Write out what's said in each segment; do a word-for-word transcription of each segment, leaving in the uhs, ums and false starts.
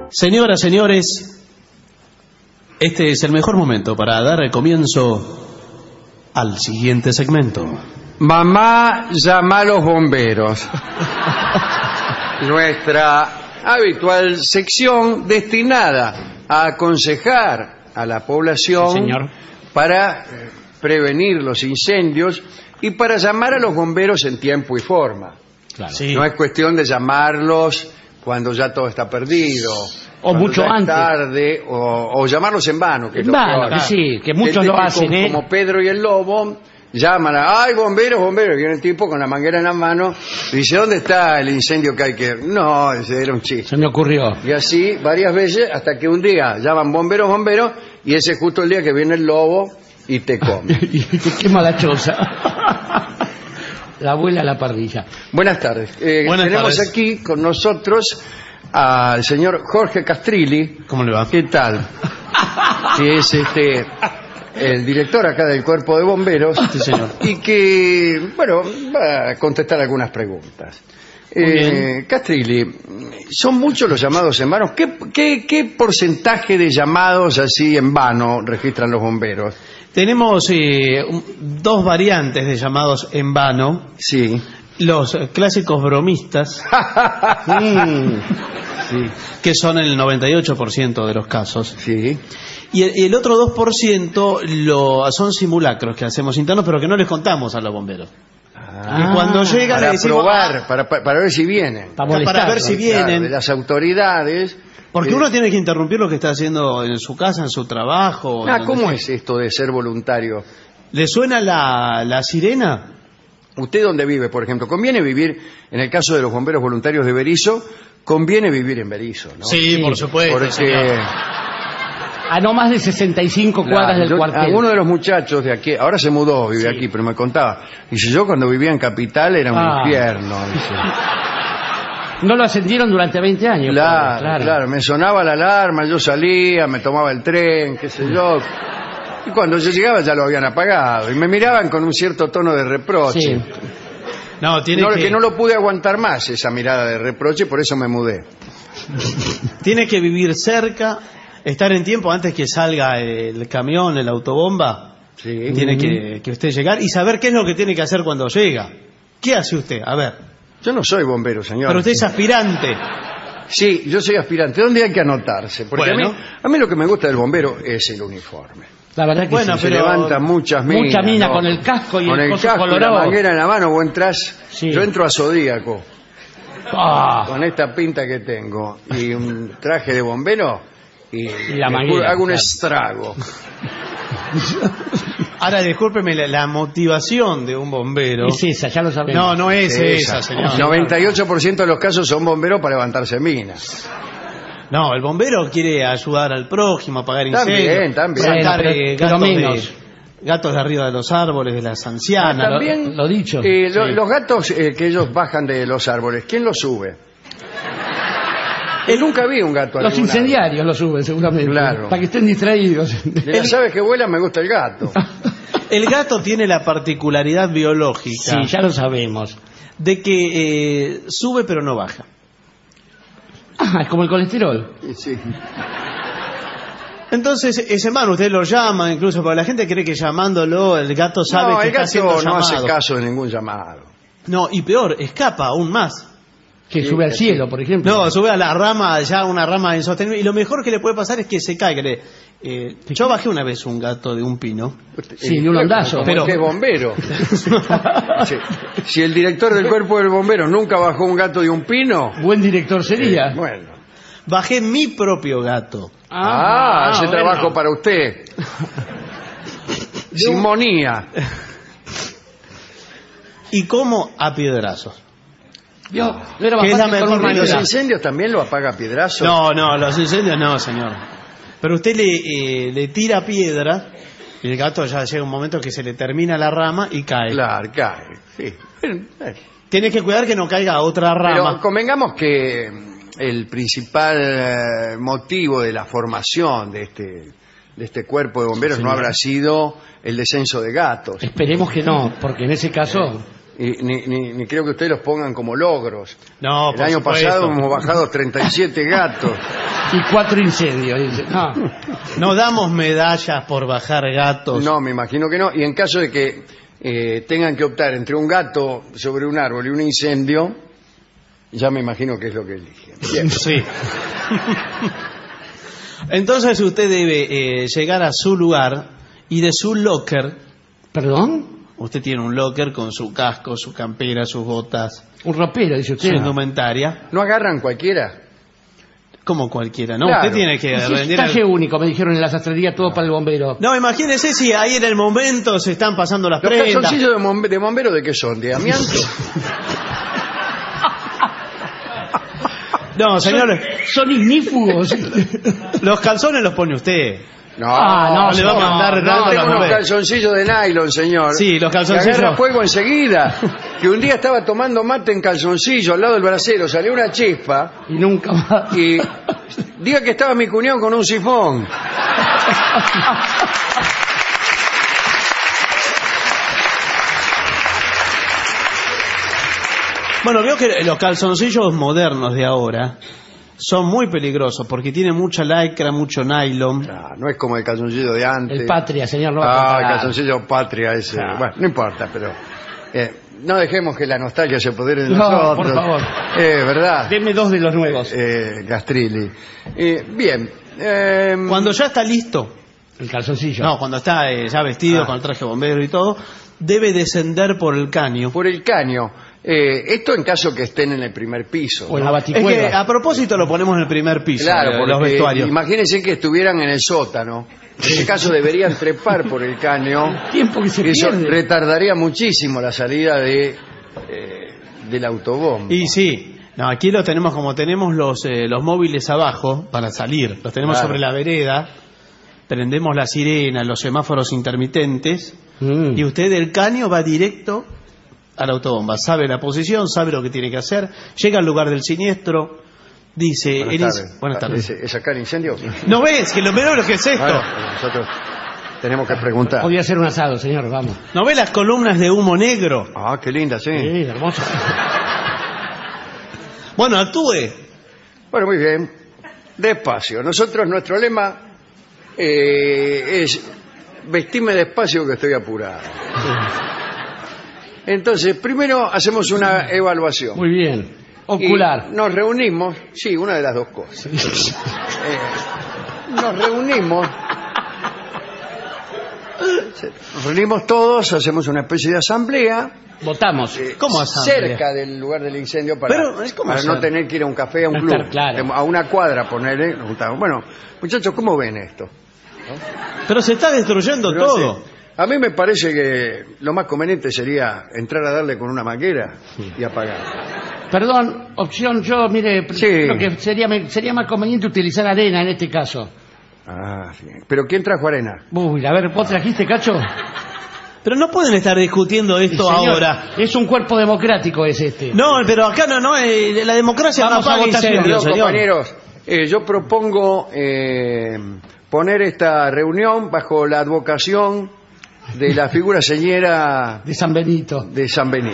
Señoras, señores, este es el mejor momento para dar el comienzo al siguiente segmento. Mamá llama a los bomberos. Nuestra habitual sección destinada a aconsejar a la población, sí, señor, para prevenir los incendios y para llamar a los bomberos en tiempo y forma. Claro. Sí. No es cuestión de llamarlos cuando ya todo está perdido, o mucho ya es antes, tarde, o, o llamarlos en vano, que es en lo vano, peor. que sí, que muchos Gente lo que hacen, como, ¿eh? como Pedro y el Lobo, llaman a, ¡ay, bomberos, bomberos! Viene el tipo con la manguera en la mano, dice, ¿dónde está el incendio que hay que...? No, ese era un chiste. Se me ocurrió. Y así varias veces, hasta que un día llaman bomberos, bomberos, y ese es justo el día que viene el lobo y te come. Y te quema la choza. La abuela a la parrilla. Buenas tardes. Eh, Buenas tenemos tardes. aquí con nosotros al señor Jorge Castrilli. ¿Cómo le va? ¿Qué tal? Que es este el director acá del Cuerpo de Bomberos. Sí, señor. Y que, bueno, va a contestar algunas preguntas. Eh, Castrilli, ¿son muchos los llamados en vano? ¿Qué, qué, ¿Qué porcentaje de llamados así en vano registran los bomberos? Tenemos eh, un- dos variantes de llamados en vano. Sí. Los eh, clásicos bromistas, Mm, sí, que son el noventa y ocho por ciento de los casos. sí. Y el, y el otro dos por ciento lo, son simulacros que hacemos internos, pero que no les contamos a los bomberos. Ah, y cuando llegan para le decimos, probar, para, para, para ver si vienen. Para para molestar. ver si Claro, vienen. de las autoridades. porque eh, uno tiene que interrumpir lo que está haciendo en su casa, en su trabajo. en Ah, donde ¿cómo sea. es esto de ser voluntario? ¿Le suena la, la sirena? ¿Usted dónde vive, por ejemplo? ¿Conviene vivir, en el caso de los bomberos voluntarios de Berisso, conviene vivir en Berisso, ¿no? Sí, Sí, por supuesto. Porque señor. A no más de sesenta y cinco claro, cuadras del yo- cuartel. alguno de los muchachos de aquí, ahora se mudó, vive Sí. aquí, pero me contaba. Dice, yo cuando vivía en Capital era un Ah. infierno. Dice. No lo ascendieron durante veinte años. Claro, pobre, claro, me sonaba la alarma, yo salía, me tomaba el tren, qué sé yo. Y cuando yo llegaba ya lo habían apagado. Y me miraban con un cierto tono de reproche. Sí. No, tiene No, que, que no lo pude aguantar más, esa mirada de reproche, por eso me mudé. tiene que vivir cerca, estar en tiempo antes que salga el camión, el autobomba. Sí. Tiene que, que usted llegar y saber qué es lo que tiene que hacer cuando llega. ¿Qué hace usted? A ver. Yo no soy bombero, señor. Pero usted es aspirante. Sí, yo soy aspirante. ¿Dónde hay que anotarse? Porque Bueno. a, mí, a mí lo que me gusta del bombero es el uniforme. La verdad que Bueno, sí. Se pero- levantan muchas minas. Mucha mina ¿no? con el casco y con el el coso casco y la colorado. manguera en la mano. Vos entrás, Sí. yo entro a Zodíaco Ah, con esta pinta que tengo y un traje de bombero y, la y manguera, hago un claro. estrago. Ahora, discúlpeme, la, la motivación de un bombero. es esa, ya lo sabemos. No, no es esa, Esa. señor. noventa y ocho por ciento de los casos son bomberos para levantarse minas. No, el bombero quiere ayudar al prójimo, apagar También, incendios. también. Sacar Bueno, eh, pero- pero gatos, menos. de, gatos de arriba de los árboles, de las ancianas. Ah, también lo- lo dicho. eh, lo- Sí. los gatos eh, que ellos bajan de los árboles, ¿quién los sube? Eh, nunca vi un gato. a Los ningún incendiarios lo suben seguramente. Claro. Para que estén distraídos. árbol. De las aves que vuelan me gusta el gato. El gato tiene la particularidad biológica Sí, ya lo sabemos. de que eh, sube pero no baja. Ah, es como el colesterol. Sí, sí. Entonces, ese man, usted lo llama, incluso porque la gente cree que llamándolo el gato sabe No, que el está gato haciendo no llamado. hace caso de ningún llamado. No, y peor, escapa aún más. Que Sí, sube al que cielo, por ejemplo. No, sube a la rama, ya una rama insostenible. Y lo mejor que le puede pasar es que se caiga. Le- eh, yo bajé una vez un gato de un pino. Sí, de un ondazo. Pero Pero- que es bombero. Sí. Si el director del cuerpo del bombero nunca bajó un gato de un pino, Buen director sería. eh, bueno. Bajé mi propio gato. Ah, ese bueno. trabajo para usted. Simonía. Y como a piedrazos. Vio, no era Que es la bastante mejor con un manera. ¿Los manera. incendios también lo apaga a piedrazo? No, no, los incendios no, señor. Pero usted le, eh, le tira piedra y el gato ya llega un momento que se le termina la rama y cae. Claro, cae. Sí. Bueno, eh. Tiene que cuidar que no caiga a otra Pero rama. convengamos que el principal eh, motivo de la formación de este, de este cuerpo de bomberos no habrá sido el descenso de gatos. Esperemos que no, porque en ese caso... y ni, ni, ni creo que ustedes los pongan como logros. No, El por año supuesto. pasado hemos bajado treinta y siete gatos. Y cuatro incendios. Dice. No. No damos medallas por bajar gatos. No, me imagino que no. Y en caso de que eh, tengan que optar entre un gato sobre un árbol y un incendio, ya me imagino que es lo que eligen. Bien. Sí. Entonces usted debe eh, llegar a su lugar y de su locker, ¿Perdón? usted tiene un locker con su casco, su campera, sus botas, Un ropero, dice su usted. indumentaria, ¿No agarran cualquiera? como cualquiera, ¿no? Claro. Usted tiene que Es rendir traje al- único, me dijeron en la sastrería, todo para el bombero. No, imagínese si ahí en el momento se están pasando las ¿Los prendas. calzoncillos de, bombe- de bombero de qué son? ¿De amianto? No, señores, Son ignífugos. los calzones los pone usted. No, Ah, no, No le va a no, mandar no, regalo a tengo los unos bomberos. calzoncillos de nylon, señor. Sí, los calzoncillos. Que agarra fuego enseguida. Que un día estaba tomando mate en calzoncillo al lado del brasero, salió una chispa Y nunca más. y diga que estaba mi cuñado con un sifón. Bueno, veo que los calzoncillos modernos de ahora son muy peligrosos porque tienen mucha lycra, mucho nylon. Ah, no es como el calzoncillo de antes. El Patria, señor, no va a Ah, el comparar. calzoncillo patria ese. Ah. Bueno, no importa, pero eh, no dejemos que la nostalgia se apodere de No, nosotros. por favor. Eh, ¿verdad? Deme dos de los nuevos. Eh, Gastrilli. Eh, bien. eh, Cuando ya está listo, El calzoncillo. no, cuando está eh, ya vestido Ah. con el traje bombero y todo, debe descender por el caño. por el caño. Eh, esto en caso que estén en el primer piso. O en ¿no? la Es que baticueva. a propósito lo ponemos en el primer piso, Claro, eh, porque los vestuarios. imagínense que estuvieran en el sótano. En ese caso deberían trepar por el caño. Tiempo que se Y eso pierde. retardaría muchísimo la salida de eh, del autobombo. Y sí, no, aquí lo tenemos como tenemos los, eh, los móviles abajo para salir. Los tenemos Claro. sobre la vereda, prendemos la sirena, los semáforos intermitentes, Mm. y usted del caño va directo a la autobomba. Sabe la posición, sabe lo que tiene que hacer, llega al lugar del siniestro, dice... Buenas el ins- tardes. Buenas tardes. ¿Es, es acá el incendio? ¿No ves? Que lo peor que es esto. Bueno, nosotros tenemos que preguntar. Podría ser un asado, señor, vamos. ¿No ves las columnas de humo negro? Ah, qué linda, sí. Sí, hermoso. Bueno, actúe. Bueno, muy bien. Despacio. Nosotros, nuestro lema eh, es vestime despacio que estoy apurado. Entonces, primero hacemos una evaluación. Muy bien. Y Ocular. nos reunimos, sí, una de las dos cosas. Eh, nos reunimos. Nos reunimos todos, hacemos una especie de asamblea. Votamos. eh, ¿Cómo asamblea? cerca del lugar del incendio para, Pero, es como para no asamblea. tener que ir a un café, a un No club. estar claro. A una cuadra ponerle. nos juntamos. Bueno, muchachos, ¿cómo ven esto? Pero se está destruyendo No todo. sé. A mí me parece que lo más conveniente sería entrar a darle con una manguera y apagar. Perdón, opción yo, mire, Sí. creo que sería, sería más conveniente utilizar arena en este caso. Ah, sí. ¿Pero quién trajo arena? Uy, a ver, ¿vos trajiste, Cacho? Pero no pueden estar discutiendo esto Señor, ahora. Es un cuerpo democrático es este. No, pero acá no, no, eh, la democracia no Vamos a apaga votación. incendios, Perdón, señor. compañeros, eh, yo propongo eh, poner esta reunión bajo la advocación de la figura señera De San Benito. de San Benito.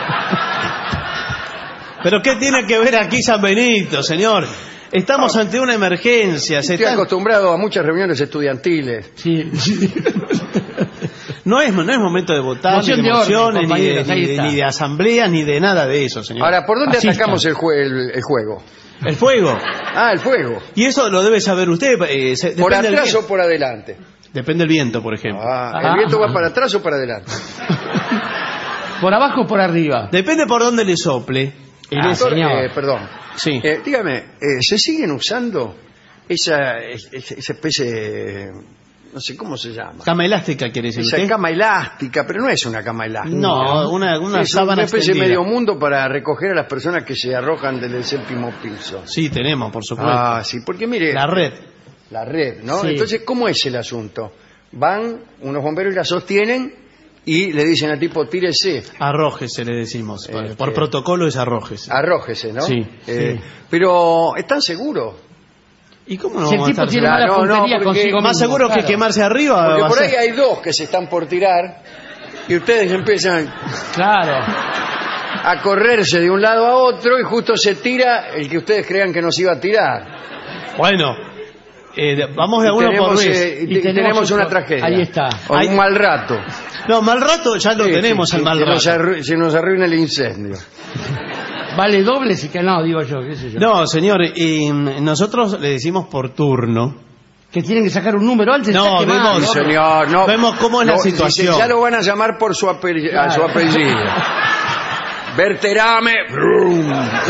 Pero ¿qué tiene que ver aquí San Benito, señor? Estamos ante una emergencia. Se Estoy está- acostumbrado a muchas reuniones estudiantiles. Sí, sí. No es, no es momento de votar, Moción ni de de orden, mociones, ni, de, compañeros, ahí ni de- está. ni de asamblea, ni de nada de eso, señor. Ahora, ¿por dónde Asista. atacamos el, jue- el- el juego? El fuego. Ah, el fuego. Y eso lo debe saber usted. eh, se- ¿Por depende del atrás viento. o por adelante? Depende del viento, por ejemplo. Ah, Ah. ¿el viento va para atrás o para adelante? ¿Por abajo o por arriba? Depende por dónde le sople. Ah, Doctor, señor. eh, perdón. Sí. Eh, dígame, eh, ¿se siguen usando esa, es- es- esa especie de... no sé cómo se llama? Cama elástica, quiere decir Esa usted. cama elástica, pero no es una cama elástica. No, una, una es sábana una especie de extendida. medio mundo para recoger a las personas que se arrojan desde el séptimo piso. Sí, tenemos, por supuesto. Ah, sí, porque mire... La red. La red, ¿no? Sí. Entonces, ¿cómo es el asunto? Van unos bomberos y la sostienen y le dicen al tipo, tírese, Arrójese, le decimos. Este- Por protocolo es arrójese. arrójese, ¿no? Sí, Eh, sí. Pero, ¿están seguros? ¿Y cómo no Si el vamos a tipo estar tiene seguros? mala No, no, puntería porque consigo Más mismo, seguro que claro. quemarse arriba. Porque va a por ser. ahí hay dos que se están por tirar y ustedes empiezan Claro. a correrse de un lado a otro y justo se tira el que ustedes crean que nos iba a tirar. Bueno, eh, de- vamos de Y uno por tenemos, vez. eh, y Y te- tenemos tenemos otro- una tragedia. ahí está. O Ahí- un mal rato. No, mal rato ya lo Sí, tenemos, sí, el sí, mal que nos rato. arru- se nos arruina el incendio. Vale doble si que no, digo yo, qué sé yo. No, señor, y mm, nosotros le decimos por turno. Que tienen que sacar un número antes. No, está quemado, vemos- Sí, señor, no. Vemos cómo es la No, situación. dice, ya lo van a llamar por su, apellido, a su Claro. apellido. Berterame. Brum.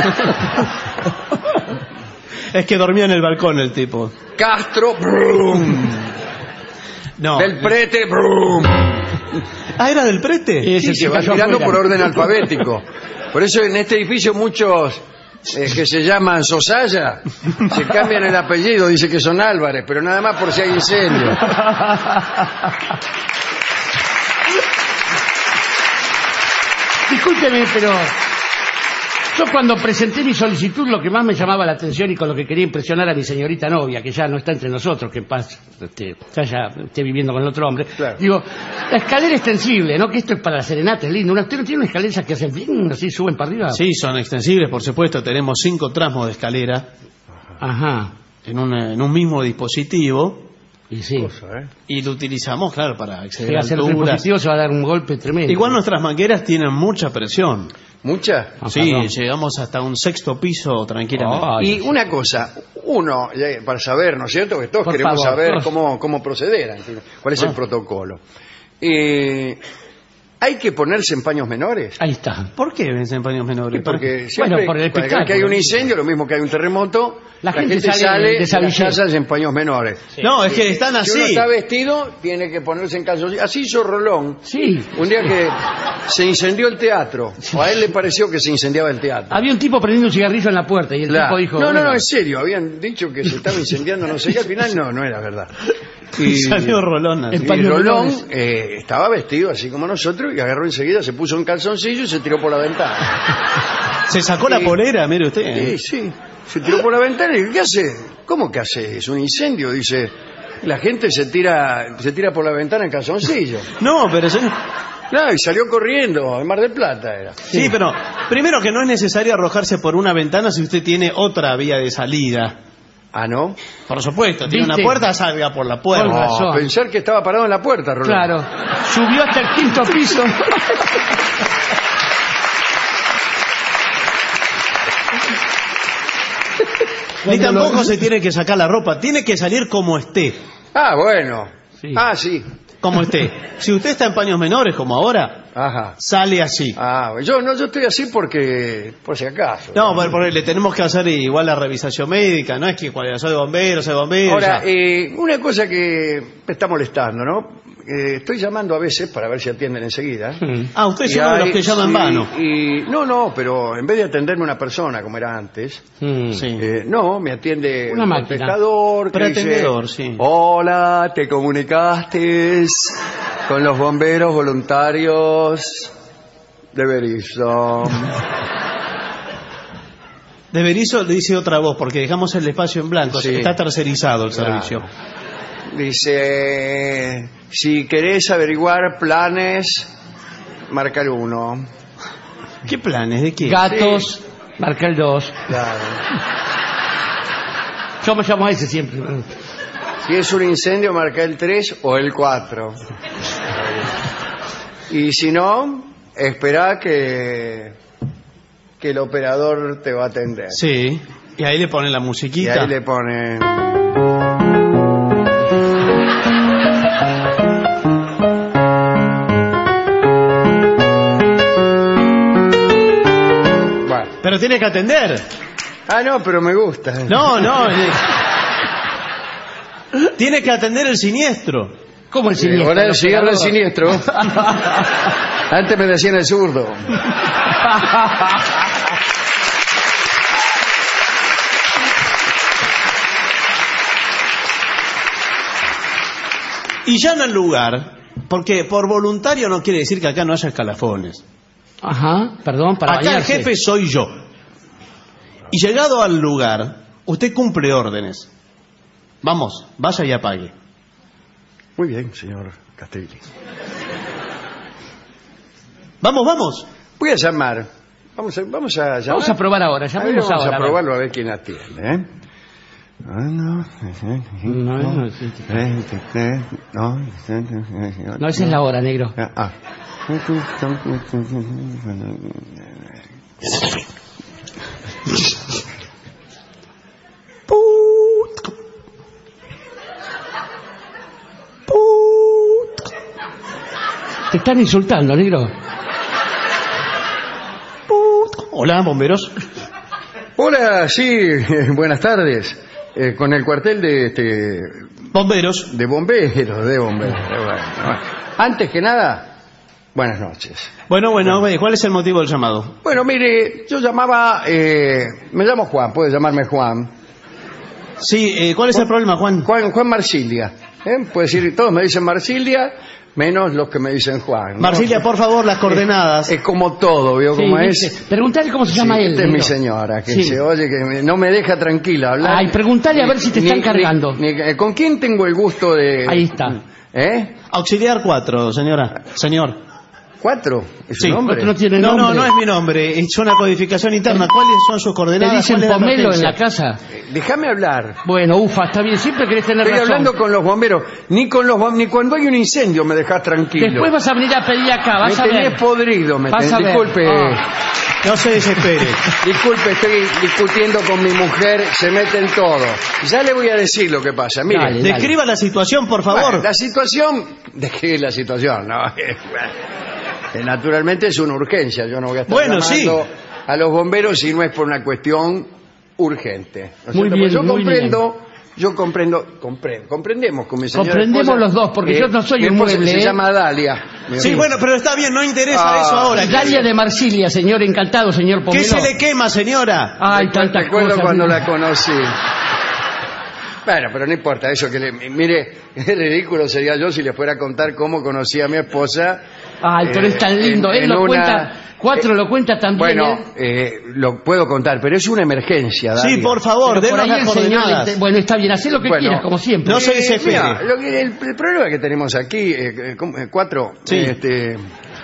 Es que dormía en el balcón el tipo. Castro. Brum. No. Del Prete. Brum. Ah, ¿era del prete? Sí, Sí, Ese se que va cayó tirando afuera. por orden alfabético. Por eso en este edificio muchos eh, que se llaman Sosaya se cambian el apellido, dice que son Álvarez, pero nada más por si hay incendio. Discúlpeme, pero yo cuando presenté mi solicitud lo que más me llamaba la atención y con lo que quería impresionar a mi señorita novia, que ya no está entre nosotros, que en paz este, ya esté viviendo con el otro hombre, Claro. digo, la escalera extensible, ¿no? Que esto es para la serenata, es lindo. ¿Usted no tiene una escalera que hacen bien, así suben para arriba? Sí, son extensibles, por supuesto. Tenemos cinco tramos de escalera Ajá, en un, en un mismo dispositivo y sí. ¿eh? y lo utilizamos, claro, para acceder Llega a a ser otro alturas. dispositivo, se va a dar un golpe tremendo. Igual nuestras mangueras tienen mucha presión. ¿Mucha? Ah, Sí, perdón. llegamos hasta un sexto piso tranquilamente. Ay. Y una cosa, uno, ya, para saber, ¿no es cierto? Que todos Por queremos favor, saber todos. cómo, cómo proceder, en fin, cuál es el Ah. protocolo. Eh, ¿Hay que ponerse en paños menores? Ahí está. ¿Por qué ven en paños menores? Porque siempre, por el cada vez que hay espectáculo. un incendio, lo mismo que hay un terremoto, La la, gente gente, sale sale, de las desabillé. casas en paños menores. No, es que están Si uno así. está vestido, tiene que ponerse en calzoncillos. Así hizo Rolón. Sí. Un día que se incendió el teatro, o a él le pareció que se incendiaba el teatro. Había un tipo prendiendo un cigarrillo en la puerta y el Claro. tipo dijo... no, no, bueno, no, en serio, habían dicho que se estaba incendiando no sé qué, al final no, no era verdad. Y salió Rolón así. El Y paño Rolón menores. eh, estaba vestido así como nosotros y agarró enseguida, se puso un calzoncillo y se tiró por la ventana. Se sacó la Sí. polera, mire usted. Sí, sí, se tiró por la ventana y ¿qué hace? ¿Cómo que hace? Es un incendio, dice. La gente se tira, se tira por la ventana en calzoncillo. No, pero se- Claro, y salió corriendo, en Mar del Plata era. sí, pero primero que no es necesario arrojarse por una ventana si usted tiene otra vía de salida. Ah, ¿no? Por supuesto, tiene ¿Viste? una puerta, salga por la puerta. Con razón. No, pensar que estaba parado en la puerta, Rolón. Claro. Subió hasta el quinto piso. Ni Cuando tampoco lo- se tiene que sacar la ropa, tiene que salir como esté. Ah, bueno. Sí. Ah, sí. Como esté. Si usted está en paños menores, como ahora, Ajá. sale así. Ah, yo no, yo estoy así porque, por si acaso. No, por- porque le tenemos que hacer igual la revisación médica, no es que cuando soy bombero, soy bombero. Ahora, ya. eh, una cosa que me está molestando, ¿no? Eh, estoy llamando a veces para ver si atienden enseguida. Ah, usted es Y uno de los hay- que llaman sí, vano. Y, no, no, pero en vez de atenderme una persona como era antes, Mm. Sí. eh, no, me atiende Una un máquina. contestador que dice, Pretendedor, sí. hola, te comunicaste con los bomberos voluntarios de Berizo. De Berizo le dice otra voz, porque dejamos el espacio en blanco, Sí. está tercerizado el Claro. servicio. Dice, si querés averiguar planes, marca el uno. ¿Qué planes? ¿De qué? Gatos, marca el dos. Claro. Yo me llamo a ese siempre. Si es un incendio, marca el tres o el cuatro. Y si no, espera que, que el operador te va a atender. Sí, y ahí le pone la Y musiquita. ahí le pone... Bueno. Pero tiene que atender. Ah, no, pero me gusta. No, no. eh. Tiene que atender el siniestro. ¿Cómo el Eh, siniestro? ahora El el cigarro el operador. siniestro. Antes me decían el zurdo. Y ya no el lugar, porque por voluntario no quiere decir que acá no haya escalafones. Ajá, perdón, para Acá el bañarse. jefe soy yo. Y llegado al lugar, usted cumple órdenes. Vamos, vaya y apague. Muy bien, señor Castelli. Vamos, vamos. Voy a llamar. Vamos a, vamos a llamar. Vamos a probar ahora, A ver, llamemos vamos ahora. a probarlo a ver quién atiende, ¿eh? No, no, sí, sí. No, No, esa es la hora, negro. Ah. Te están insultando, negro. Hola, bomberos. Hola, sí, buenas tardes. Eh, con el cuartel de este Bomberos. de bomberos, de bomberos. Bueno, antes que nada, buenas noches. Bueno, bueno, ¿cuál es el motivo del llamado? Bueno, mire, yo llamaba, eh, me llamo Juan, puede llamarme Juan. Sí, eh, ¿cuál es el problema, Juan? Juan, Juan Marsilia. ¿eh? Puede decir, todos me dicen Marsilia, menos los que me dicen Juan. ¿no? Marsilia, por favor, las coordenadas. Es como todo, ¿vio Sí, cómo dice, es? preguntale cómo se llama Sí, él. esta es mi negro. señora, que Sí. se oye, que me- no me deja tranquila hablar. Ay, preguntale a ver si te están cargando. ni- eh, ¿Con quién tengo el gusto de...? Ahí está. ¿Eh? Auxiliar cuatro, señora. Señor. ¿Cuatro? ¿Es Sí, su nombre? Otro no tiene No, no, nombre. no es mi nombre. Es una codificación interna. ¿Cuáles son sus Te coordenadas? dicen ¿Cuál es la pomelo en emergencia? la casa. Eh, Déjame hablar. Bueno, ufa, está bien, siempre querés tener Estoy razón. hablando con los bomberos. Ni con los bom- ni cuando hay un incendio me dejás tranquilo. Después vas a venir a pedir acá, me vas a tenés ver. podrido, me Vas tenés. a ver. Disculpe, Ah. No se desespere. disculpe, estoy discutiendo con mi mujer, se mete en todo. Ya le voy a decir lo que pasa. Mire, Dale. Describa la situación, por favor. bueno, la situación, describir la situación, ¿no? Eh, Naturalmente es una urgencia, yo no voy a estar Bueno, llamando sí. a los bomberos si no es por una cuestión urgente. ¿no es Muy cierto? bien, Porque yo muy comprendo, yo comprendo, comprendo, comprendemos con mi señora Comprendemos esposa, los dos, porque eh, yo no soy mi un esposa mueble, se ¿eh? llama Dalia. mi Sí, amigo. bueno, pero está bien, no interesa Ah, eso ahora. Dalia de Marsilia, señor, encantado, señor ¿Qué Pomelo. se le quema, señora? Ay, Recu- tantas Recuerdo cosas. cuando mira. la conocí. Bueno, pero no importa, eso que le... Mire, es ridículo sería yo si le fuera a contar cómo conocí a mi esposa. Ay, pero es tan eh, lindo. en- Él en lo una- cuenta, cuatro lo cuenta también. Bueno, ¿eh? eh, lo puedo contar, pero es una emergencia, Dalia. Sí, por favor, Pero por denos ahí las el señor coordenadas. le- Bueno, está bien, haz lo que Bueno, quieras, como siempre. no se Eh, desespere. mira, lo que- el, el problema que tenemos aquí, eh, eh, ¿cómo? Eh, cuatro, Sí. eh, este,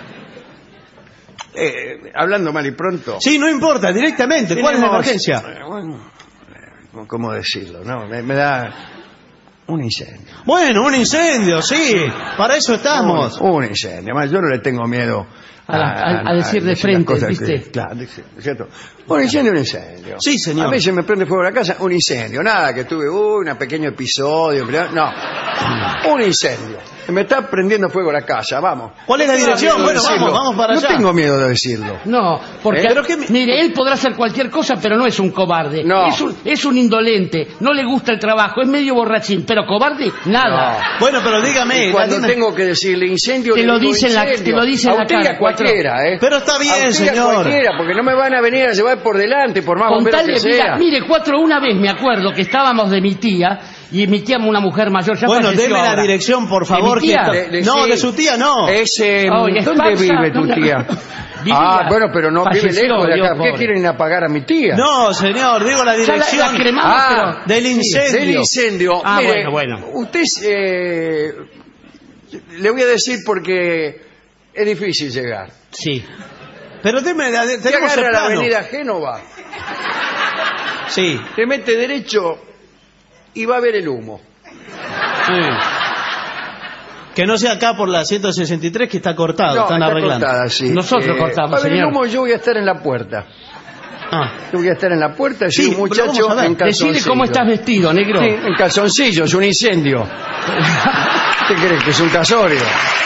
eh, hablando mal y pronto. Sí, no importa, directamente. ¿Cuál es la tenemos- emergencia? eh, bueno, eh, ¿cómo decirlo? No, me, me da un incendio. Bueno, un incendio, sí. Para eso estamos. Un, un incendio. Además, yo no le tengo miedo A la- a- a decir de las frente, cosas ¿viste? que- claro, dice, ¿cierto? Un incendio, un incendio. Sí, señor. A veces me prende fuego la casa, un incendio. Nada, que tuve uy, un pequeño episodio. pero no, un incendio. Me está prendiendo fuego la casa, vamos. ¿Cuál es la No tengo dirección? miedo de Bueno, decirlo. vamos, vamos para no allá. tengo miedo de decirlo. No, porque ¿Eh? Pero que mi- mire, él podrá hacer cualquier cosa, pero no es un cobarde. No. Es un, es un indolente, no le gusta el trabajo, es medio borrachín, pero cobarde, nada. Bueno, pero dígame. Y cuando la- tengo que decirle incendio, Te le lo digo dice en la- incendio. te lo dice en A la usted y cara, a cualquiera, ¿eh? Pero está bien, A usted y a señor. cualquiera, porque no me van a venir a llevar por delante, por más bomberos Contale, que mira, sea. mire, cuatro, una vez me acuerdo que estábamos de mi tía, y mi tía una mujer mayor, ya Bueno, falleció deme la ahora. dirección, por ¿De mi favor. tía? que- De- de- no, sí. de su tía no. Es, eh, Oh, y ¿Dónde Esparza, vive tu ¿dónde? tía? Vivía. Ah, bueno, pero no vive Falleció, lejos de Dios, acá. ¿Por qué pobre. quieren apagar a mi tía? No, señor, digo la Ya la, la dirección. cremamos, Ah, pero... del incendio. Del incendio. Ah, Mire, bueno, bueno. Usted, eh, le voy a decir porque es difícil llegar. Sí. Pero deme, la- Usted tenemos el agarra la plano. avenida Génova, Sí, te mete derecho y va a ver el humo. sí. Que no sea acá por la ciento sesenta y tres que está cortado, No, están está arreglando. cortada, sí. Nosotros cortamos, va a ver el señor. humo, yo voy a estar en la puerta. Ah. Yo voy a estar en la puerta, soy Sí, un pero muchacho vamos a ver. en calzoncillo. Decide cómo estás vestido, negro. Sí, en calzoncillos, un incendio. ¿Qué crees? ¿Que es un casorio?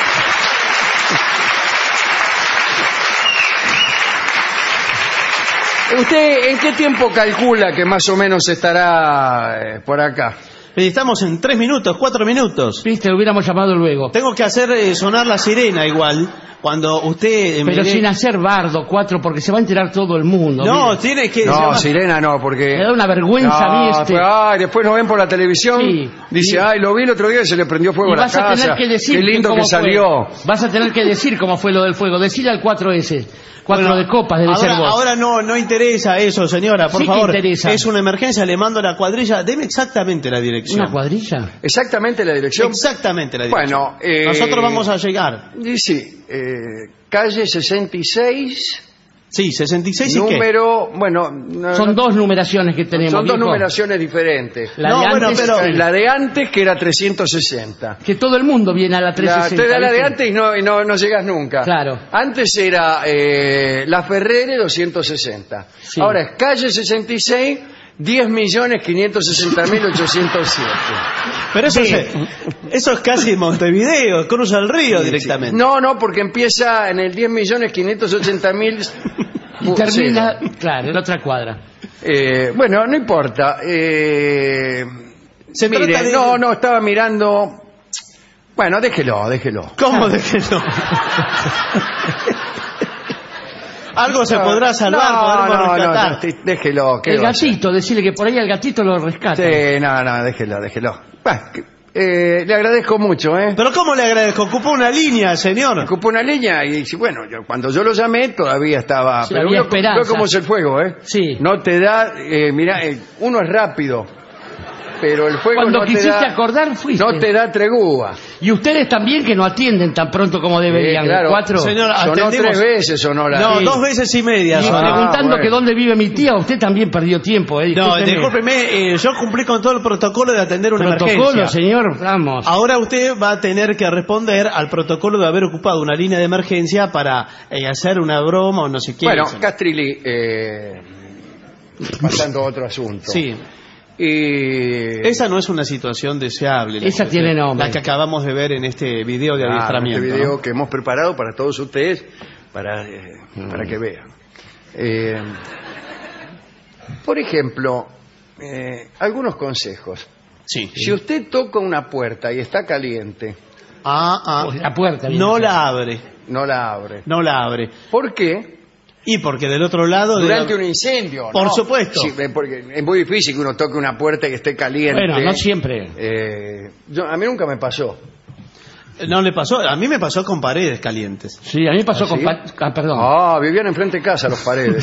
¿Usted en qué tiempo calcula que más o menos estará eh, por acá? Y estamos en tres minutos, cuatro minutos. Viste, lo hubiéramos llamado luego. Tengo que hacer eh, sonar la sirena igual. Cuando usted... eh, me Pero dé- sin hacer bardo, cuatro, porque se va a enterar todo el mundo. No, mire. tiene que... No, llamar- sirena no, porque... Me da una vergüenza a mí No, este. pues, ay, después nos ven por la televisión, Sí, dice, sí. ay, lo vi el otro día y se le prendió fuego Y a la vas a casa. tener que decir Qué lindo que cómo fue. salió. Vas a tener que decir cómo fue lo del fuego. Decile al cuatro ese. Cuatro Bueno, de copas debe ahora, ser vos. ahora no, no interesa eso, señora, por Sí que favor. interesa. Es una emergencia, le mando la cuadrilla. Deme exactamente la dirección. dirección. ¿Una cuadrilla? Exactamente la dirección. Exactamente la dirección. Bueno, eh, nosotros vamos a llegar. Y sí, eh, calle sesenta y seis, Sí, sesenta y seis y qué. número, bueno, no, Son no, dos numeraciones que tenemos. son dos viejo. numeraciones diferentes. La No, de bueno, antes, pero- sí. La de antes, que era trescientos sesenta. Que todo el mundo viene a la La, trescientos sesenta. te da la de ¿viste? antes y no, y no, no llegas nunca. Claro. Antes era eh, La Ferrere doscientos sesenta. Sí. Ahora es calle sesenta y seis, diez millones quinientos sesenta mil ochocientos siete. Pero eso, es, eso es casi Montevideo, cruza el río directamente. No, no, porque empieza en el diez millones quinientos ochenta mil. Y termina, claro, en otra cuadra. Eh, bueno, no importa. Eh, Se mire, trata de- no, no, estaba mirando. Bueno, déjelo, déjelo. ¿Cómo de que no? Algo se podrá salvar, no, podremos no, rescatar. no, no, déjelo. ¿qué El va a hacer? gatito, decirle que por ahí al gatito lo rescata. Sí, no, no, déjelo, déjelo. Bueno, que- eh, le agradezco mucho, ¿eh? Pero ¿cómo le agradezco? Ocupó una línea, señor. Ocupó una línea y dice, bueno, yo, cuando yo lo llamé todavía estaba... Sí, pero había uno- esperanza. ve cómo es el fuego, ¿eh? Sí. No te da... Eh, mira, eh, uno es rápido, pero el fuego Cuando no te quisiste da... acordar, fuiste. No te da tregua. Y ustedes también que no atienden tan pronto como deberían. Eh, claro. Cuatro. Señor, Sonó atendimos- tres veces, sonó la... No, Sí. dos veces y media. Y son. Ah, preguntando bueno. que dónde vive mi tía, usted también perdió tiempo. ¿eh? No, Discúlpeme. discúlpeme, eh, yo cumplí con todo el protocolo de atender una Protocolo, emergencia. señor, vamos. Ahora usted va a tener que responder al protocolo de haber ocupado una línea de emergencia para eh, hacer una broma o no sé qué. Bueno, señor. Castrilli, eh, pasando a otro asunto. Sí, Y... esa no es una situación deseable. la Esa que- tiene nombre. La que acabamos de ver en este video de Ah, adiestramiento. este video ¿no? que hemos preparado para todos ustedes, para, eh, para que vean. Eh, por ejemplo, eh, algunos consejos. Sí. Si usted toca una puerta y está caliente, Ah, ah. La puerta. bien. No la abre, no la abre. no la abre. ¿Por qué? Y porque del otro lado... de Durante la- un incendio. Por ¿no? supuesto. Sí, eh, porque es muy difícil que uno toque una puerta que esté caliente. Bueno, no siempre. Eh, yo- a mí nunca me pasó. No le pasó, a mí me pasó con paredes calientes. Sí, a mí me pasó ¿Ah, con... sí? pa- Ah, perdón. Ah, vivían enfrente de casa los paredes.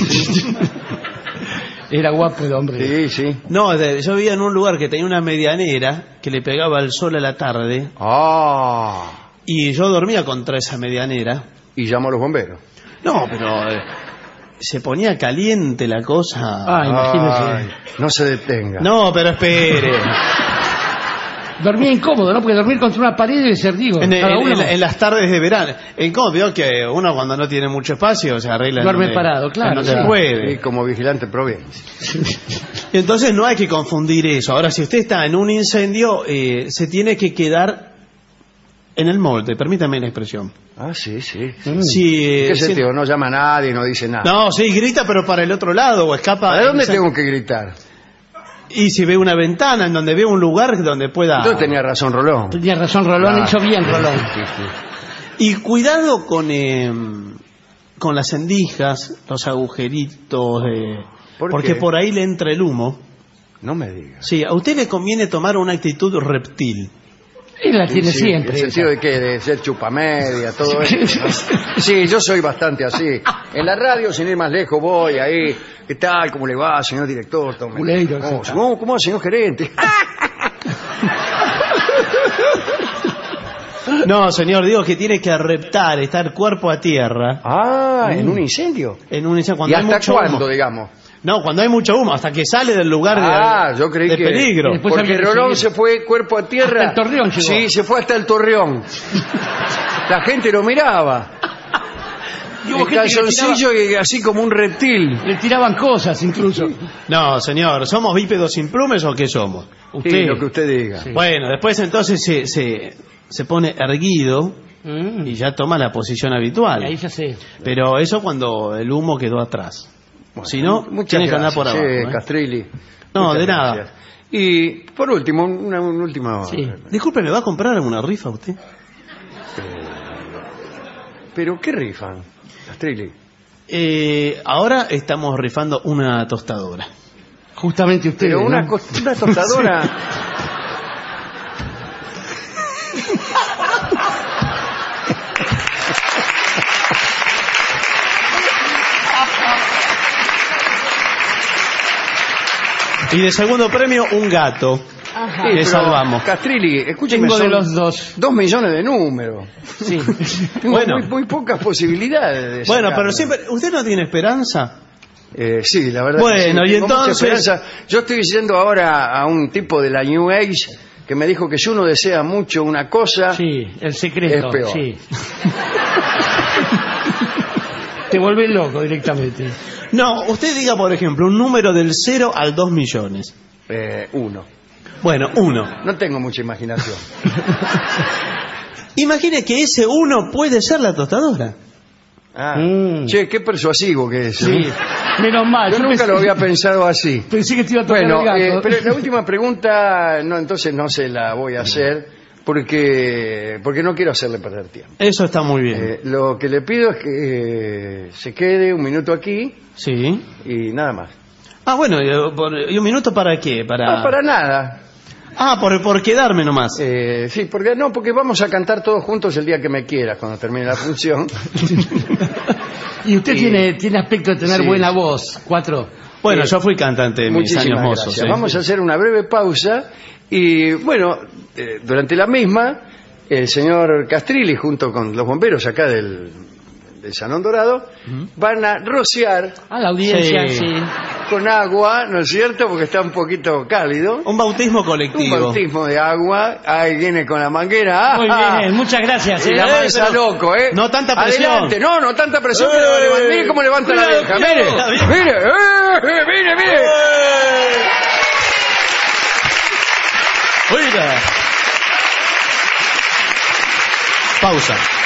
Era guapo el hombre. Sí, sí. No, de- yo vivía en un lugar que tenía una medianera que le pegaba el sol a la tarde Ah, y yo dormía contra esa medianera. y llamo a los bomberos. No, pero eh, se ponía caliente la cosa. Ah, imagínese. Ay, no se detenga. No, pero espere. Dormía incómodo, ¿no? Porque dormir contra una pared debe ser, digo, En, cada en- uno en- en las tardes de verano. En cómo veo que uno cuando no tiene mucho espacio se arregla en Duerme donde- parado, claro, en donde sí. puede. Y como vigilante en Providencia. Y entonces no hay que confundir eso. Ahora, si usted está en un incendio, eh, se tiene que quedar en el molde, permítame la expresión. Ah, sí, sí. Si, eh, ¿Qué si- sentido? No llama a nadie, no dice nada. No, sí, grita, pero para el otro lado, o escapa. ¿Para dónde Esa- tengo que gritar? Y si ve una ventana en donde ve un lugar donde pueda... Entonces tenía razón Rolón. Tenía razón Rolón, Claro. hizo bien Rolón. Sí, sí. Y cuidado con, eh, con las endijas, los agujeritos, de... ¿Por porque qué? por ahí le entra el humo. No me digas. Sí, a usted le conviene tomar una actitud reptil. Él la tiene Sí, siempre. ¿En sentido de qué? De ser chupamedia, todo eso. ¿no? Sí, yo soy bastante así. En la radio, sin ir más lejos, voy ahí. ¿Qué tal? ¿Cómo le va, señor director? Tome- Culeiro, ¿Cómo, etcétera. ¿Cómo, cómo va, señor gerente? No, señor, digo que tiene que reptar, estar cuerpo a tierra. Ah, ¿en un incendio? En un incendio, ¿Y cuando hay hasta mucho cuándo, humo. digamos? No, cuando hay mucho humo, hasta que sale del lugar de, Ah, yo creí de que... peligro. Después Porque había que Rolón seguir. se fue cuerpo a tierra. Hasta el Torreón llegó. Sí, se fue hasta el Torreón. La gente lo miraba. Y hubo El gente que le calzoncillo y así como un reptil. Le tiraban cosas incluso. No, señor, ¿somos bípedos sin plumes o qué somos? Sí, lo que usted diga. Sí. Bueno, después entonces se, se, se pone erguido Mm. y ya toma la posición habitual. Y ahí ya sé. Pero eso cuando el humo quedó atrás. Bueno, Si no, muchas tiene que andar gracias, por abajo. sí, ¿eh? Castrilli. No, Muchas de nada. gracias. Y por último, una, una última... Sí. Disculpe, ¿me va a comprar alguna rifa usted? ¿Pero qué rifan, Castrilli? Eh, ahora estamos rifando una tostadora. Justamente usted. Pero una, ¿no? cos- una tostadora... Y de segundo premio, un gato. Ajá. Sí, Le pero, salvamos. Castrilli, escúcheme, Tengo de son los dos. dos millones de números. Sí. Tengo Bueno. muy, muy pocas posibilidades de Bueno, sacarlo. pero siempre. ¿Usted no tiene esperanza? Eh, sí, la verdad. Bueno, que sí, y tengo mucha entonces- esperanza. Yo estoy yendo ahora a un tipo de la New Age que me dijo que si uno desea mucho una cosa, Sí, el secreto. Es peor. Sí. Te vuelves loco directamente. No, usted diga, por ejemplo, un número del cero al dos millones. eh, uno. Bueno, uno. No tengo mucha imaginación. Imagine que ese uno puede ser la tostadora. Ah, Mm. Che, qué persuasivo que es. Sí. ¿eh? Menos mal. Yo nunca pensé, lo había pensado así. pensé que te iba a tocar Bueno, el gato. eh, pero la última pregunta, no, entonces no se la voy a hacer porque porque no quiero hacerle perder tiempo. Eso está muy bien. Eh, lo que le pido es que eh, se quede un minuto aquí Sí. y nada más. Ah, bueno, ¿y por- ¿y un minuto para qué? Para... No, para nada. Ah, por, por quedarme nomás. Eh, sí, porque no, porque vamos a cantar todos juntos el día que me quieras cuando termine la función. Y usted y- tiene, tiene aspecto de tener sí. buena voz. Cuatro. Bueno, eh, yo fui cantante en mis Muchísimas años mozos. gracias. ¿eh? Vamos a hacer una breve pausa y bueno, eh, durante la misma el señor Castrilli junto con los bomberos acá del, del Salón Dorado van a rociar A la audiencia, Sí. sí. con agua, ¿no es cierto? Porque está un poquito cálido. Un bautismo Un colectivo. bautismo de agua. Ahí viene con la manguera. Muy ¡Ah! bien, muchas gracias. Y ¿eh? la Eh, mansa pero loco, ¿eh? no tanta presión. Adelante. No, no tanta presión. Eh, que la va a levantar. Mire cómo levanta la cuidado, vieja. cuidado. Mire, mire, eh, mire, mire. Oiga. Pausa.